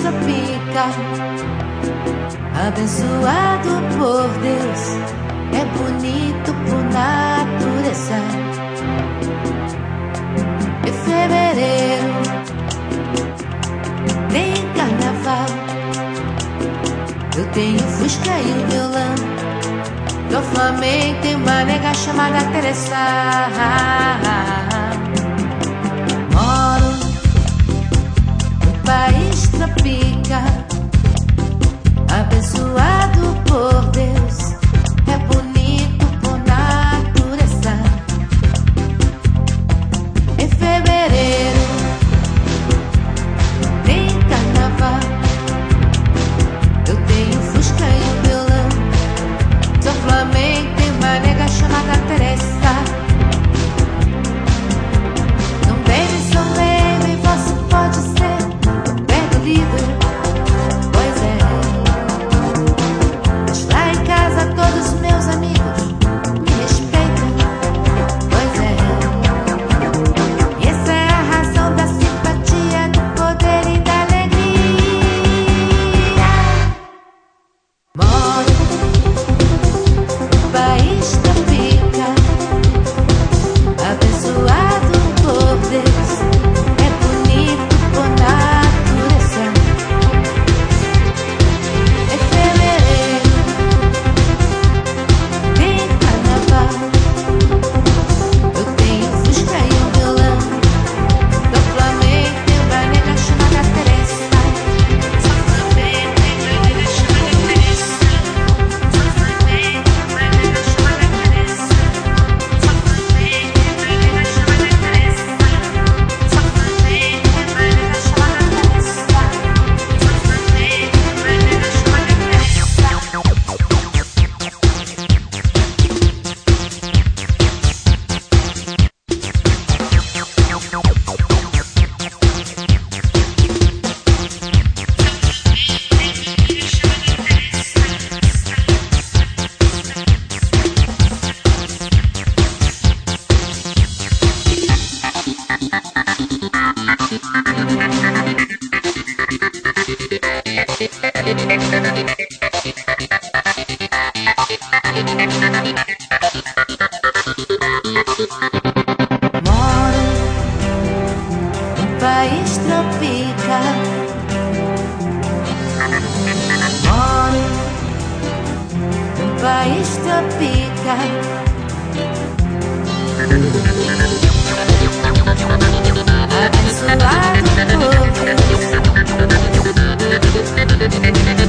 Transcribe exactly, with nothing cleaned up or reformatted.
tropical, abençoado por Deus, é bonito por natureza. Em fevereiro tem carnaval, eu tenho fusca e o violão. Do Flamengo tem uma nega chamada Teresa. Moro no país tropical, abençoado por Deus, é bonito por natureza. Em fevereiro tem carnaval, eu tenho fusca e o violão. Do Flamengo tem uma nega chamada Teresa. Não baby, só baby, você pode ser o pé do líder. Pois é, mas lá em casa todos os meus amigos me respeitam. Pois é, e essa é a razão da simpatia, do poder e da alegria. Moro país tropical, abençoado por Deus, é bonito por natureza. Em fevereiro tem carnaval, eu tenho fusca e um violão. Do Flamengo tem uma nega chamada Teresa. Do Flamengo tem uma nega chamada Teresa. Do Flamengo tem uma nega chamada Teresa. Do Flamengo tem uma nega chamada Teresa. Do Flamengo tem uma nega chamada Teresa. Do Flamengo tem uma nega chamada Moro num país tropical, moro num país tropical, abençoado por Deus.